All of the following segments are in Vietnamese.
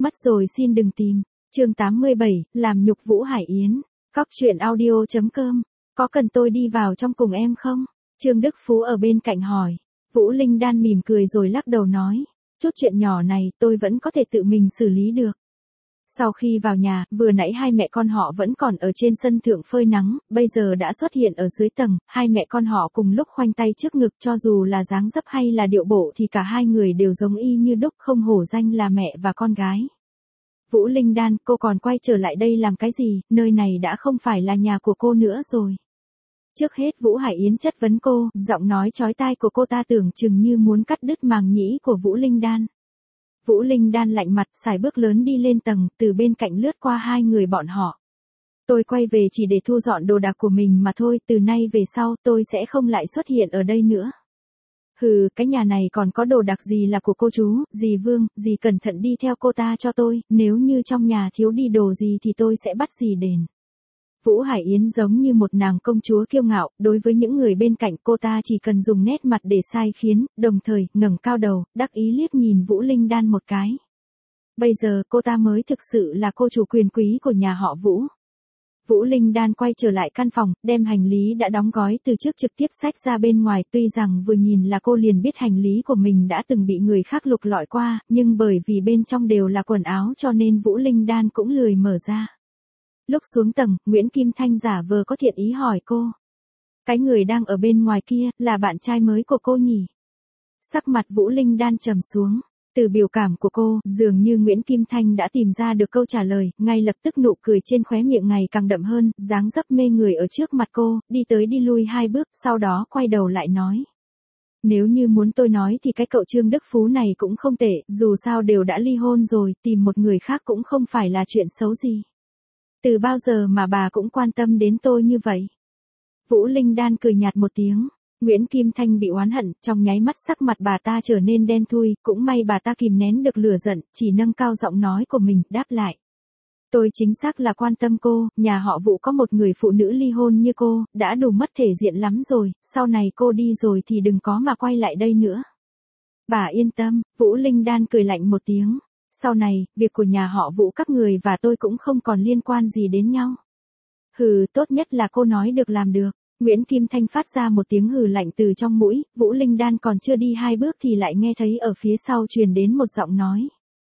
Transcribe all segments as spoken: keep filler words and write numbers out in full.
Mất rồi xin đừng tìm. Chương tám mươi bảy, làm nhục Vũ Hải Yến. Cóc truyện audio chấm com. Có cần tôi đi vào trong cùng em không? Trương Đức Phú ở bên cạnh hỏi. Vũ Linh Đan mỉm cười rồi lắc đầu nói, chút chuyện nhỏ này tôi vẫn có thể tự mình xử lý được. Sau khi vào nhà, vừa nãy hai mẹ con họ vẫn còn ở trên sân thượng phơi nắng, bây giờ đã xuất hiện ở dưới tầng, hai mẹ con họ cùng lúc khoanh tay trước ngực, cho dù là dáng dấp hay là điệu bộ thì cả hai người đều giống y như đúc, không hổ danh là mẹ và con gái. Vũ Linh Đan, cô còn quay trở lại đây làm cái gì, nơi này đã không phải là nhà của cô nữa rồi. Trước hết Vũ Hải Yến chất vấn cô, giọng nói chói tai của cô ta tưởng chừng như muốn cắt đứt màng nhĩ của Vũ Linh Đan. Vũ Linh Đan lạnh mặt, sải bước lớn đi lên tầng, từ bên cạnh lướt qua hai người bọn họ. Tôi quay về chỉ để thu dọn đồ đạc của mình mà thôi, từ nay về sau tôi sẽ không lại xuất hiện ở đây nữa. Hừ, cái nhà này còn có đồ đạc gì là của cô chú, dì Vương, dì cẩn thận đi theo cô ta cho tôi, nếu như trong nhà thiếu đi đồ gì thì tôi sẽ bắt dì đền. Vũ Hải Yến giống như một nàng công chúa kiêu ngạo, đối với những người bên cạnh cô ta chỉ cần dùng nét mặt để sai khiến, đồng thời ngẩng cao đầu, đắc ý liếc nhìn Vũ Linh Đan một cái. Bây giờ cô ta mới thực sự là cô chủ quyền quý của nhà họ Vũ. Vũ Linh Đan quay trở lại căn phòng, đem hành lý đã đóng gói từ trước trực tiếp xách ra bên ngoài, tuy rằng vừa nhìn là cô liền biết hành lý của mình đã từng bị người khác lục lọi qua, nhưng bởi vì bên trong đều là quần áo cho nên Vũ Linh Đan cũng lười mở ra. Lúc xuống tầng, Nguyễn Kim Thanh giả vờ có thiện ý hỏi cô. Cái người đang ở bên ngoài kia, là bạn trai mới của cô nhỉ? Sắc mặt Vũ Linh Đan trầm xuống. Từ biểu cảm của cô, dường như Nguyễn Kim Thanh đã tìm ra được câu trả lời, ngay lập tức nụ cười trên khóe miệng ngày càng đậm hơn, dáng dấp mê người ở trước mặt cô, đi tới đi lui hai bước, sau đó quay đầu lại nói. Nếu như muốn tôi nói thì cái cậu Trương Đức Phú này cũng không tệ, dù sao đều đã ly hôn rồi, tìm một người khác cũng không phải là chuyện xấu gì. Từ bao giờ mà bà cũng quan tâm đến tôi như vậy? Vũ Linh Đan cười nhạt một tiếng. Nguyễn Kim Thanh bị oán hận, trong nháy mắt sắc mặt bà ta trở nên đen thui, cũng may bà ta kìm nén được lửa giận, chỉ nâng cao giọng nói của mình, đáp lại. Tôi chính xác là quan tâm cô, nhà họ Vũ có một người phụ nữ ly hôn như cô, đã đủ mất thể diện lắm rồi, sau này cô đi rồi thì đừng có mà quay lại đây nữa. Bà yên tâm, Vũ Linh Đan cười lạnh một tiếng. Sau này, việc của nhà họ Vũ các người và tôi cũng không còn liên quan gì đến nhau. Hừ, tốt nhất là cô nói được làm được. Nguyễn Kim Thanh phát ra một tiếng hừ lạnh từ trong mũi, Vũ Linh Đan còn chưa đi hai bước thì lại nghe thấy ở phía sau truyền đến một giọng nói.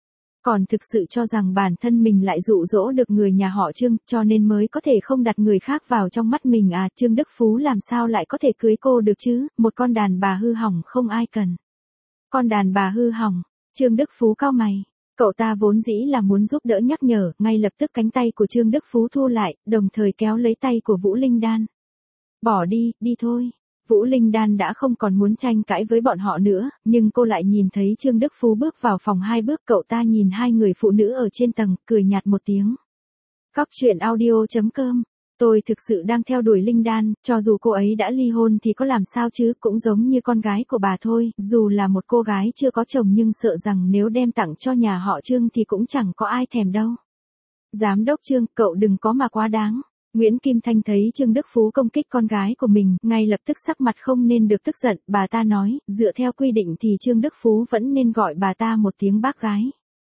Còn thực sự cho rằng bản thân mình lại dụ dỗ được người nhà họ Trương, cho nên mới có thể không đặt người khác vào trong mắt mình à, Trương Đức Phú làm sao lại có thể cưới cô được chứ, một con đàn bà hư hỏng không ai cần. Con đàn bà hư hỏng, Trương Đức Phú cau mày. Cậu ta vốn dĩ là muốn giúp đỡ nhắc nhở, ngay lập tức cánh tay của Trương Đức Phú thu lại, đồng thời kéo lấy tay của Vũ Linh Đan. Bỏ đi, đi thôi. Vũ Linh Đan đã không còn muốn tranh cãi với bọn họ nữa, nhưng cô lại nhìn thấy Trương Đức Phú bước vào phòng hai bước, cậu ta nhìn hai người phụ nữ ở trên tầng, cười nhạt một tiếng. Cóc truyện audio chấm com. Tôi thực sự đang theo đuổi Linh Đan, cho dù cô ấy đã ly hôn thì có làm sao chứ, cũng giống như con gái của bà thôi, dù là một cô gái chưa có chồng nhưng sợ rằng nếu đem tặng cho nhà họ Trương thì cũng chẳng có ai thèm đâu. Giám đốc Trương, cậu đừng có mà quá đáng. Nguyễn Kim Thanh thấy Trương Đức Phú công kích con gái của mình, ngay lập tức sắc mặt không nên được tức giận, bà ta nói, dựa theo quy định thì Trương Đức Phú vẫn nên gọi bà ta một tiếng bác gái.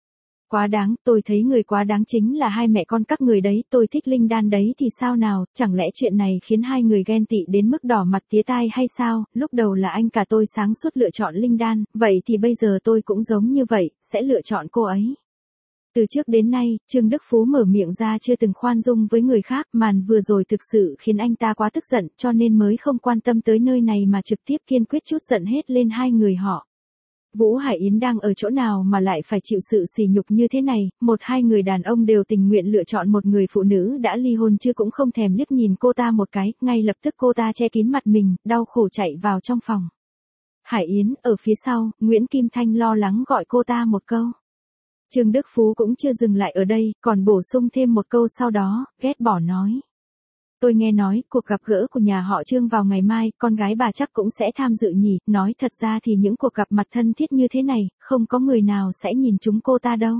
Quá đáng, tôi thấy người quá đáng chính là hai mẹ con các người đấy, tôi thích Linh Đan đấy thì sao nào, chẳng lẽ chuyện này khiến hai người ghen tị đến mức đỏ mặt tía tai hay sao, lúc đầu là anh cả tôi sáng suốt lựa chọn Linh Đan, vậy thì bây giờ tôi cũng giống như vậy, sẽ lựa chọn cô ấy. Từ trước đến nay, Trương Đức Phú mở miệng ra chưa từng khoan dung với người khác, màn vừa rồi thực sự khiến anh ta quá tức giận, cho nên mới không quan tâm tới nơi này mà trực tiếp kiên quyết trút giận hết lên hai người họ. Vũ Hải Yến đang ở chỗ nào mà lại phải chịu sự sỉ nhục như thế này, một hai người đàn ông đều tình nguyện lựa chọn một người phụ nữ đã ly hôn chứ cũng không thèm liếc nhìn cô ta một cái, ngay lập tức cô ta che kín mặt mình, đau khổ chạy vào trong phòng. Hải Yến, ở phía sau, Nguyễn Kim Thanh lo lắng gọi cô ta một câu. Trương Đức Phú cũng chưa dừng lại ở đây, còn bổ sung thêm một câu sau đó, ghét bỏ nói. Tôi nghe nói, cuộc gặp gỡ của nhà họ Trương vào ngày mai, con gái bà chắc cũng sẽ tham dự nhỉ, nói thật ra thì những cuộc gặp mặt thân thiết như thế này, không có người nào sẽ nhìn chúng cô ta đâu.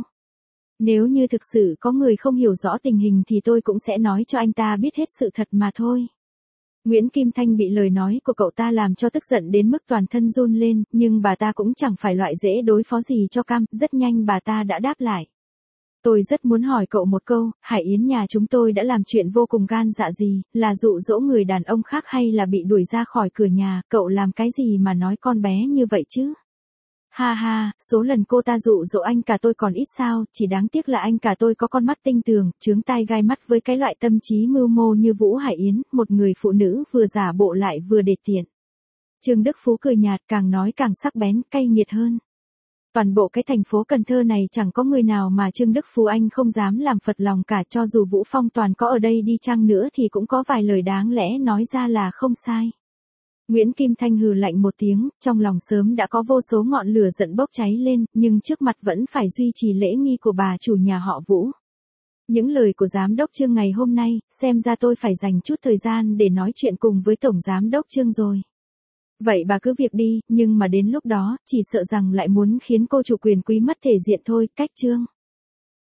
Nếu như thực sự có người không hiểu rõ tình hình thì tôi cũng sẽ nói cho anh ta biết hết sự thật mà thôi. Nguyễn Kim Thanh bị lời nói của cậu ta làm cho tức giận đến mức toàn thân run lên, nhưng bà ta cũng chẳng phải loại dễ đối phó gì cho cam, rất nhanh bà ta đã đáp lại. Tôi rất muốn hỏi cậu một câu, Hải Yến nhà chúng tôi đã làm chuyện vô cùng gan dạ gì, là dụ dỗ người đàn ông khác hay là bị đuổi ra khỏi cửa nhà, cậu làm cái gì mà nói con bé như vậy chứ? Ha ha, số lần cô ta dụ dỗ anh cả tôi còn ít sao, chỉ đáng tiếc là anh cả tôi có con mắt tinh tường, chướng tai gai mắt với cái loại tâm trí mưu mô như Vũ Hải Yến, một người phụ nữ vừa giả bộ lại vừa để tiện. Trương Đức Phú cười nhạt, càng nói càng sắc bén, cay nghiệt hơn. Toàn bộ cái thành phố Cần Thơ này chẳng có người nào mà Trương Đức Phú anh không dám làm phật lòng cả, cho dù Vũ Phong Toàn có ở đây đi chăng nữa thì cũng có vài lời đáng lẽ nói ra là không sai. Nguyễn Kim Thanh hừ lạnh một tiếng, trong lòng sớm đã có vô số ngọn lửa giận bốc cháy lên, nhưng trước mặt vẫn phải duy trì lễ nghi của bà chủ nhà họ Vũ. Những lời của giám đốc Trương ngày hôm nay, xem ra tôi phải dành chút thời gian để nói chuyện cùng với tổng giám đốc Trương rồi. Vậy bà cứ việc đi, nhưng mà đến lúc đó, chỉ sợ rằng lại muốn khiến cô chủ quyền quý mất thể diện thôi, cách Trương.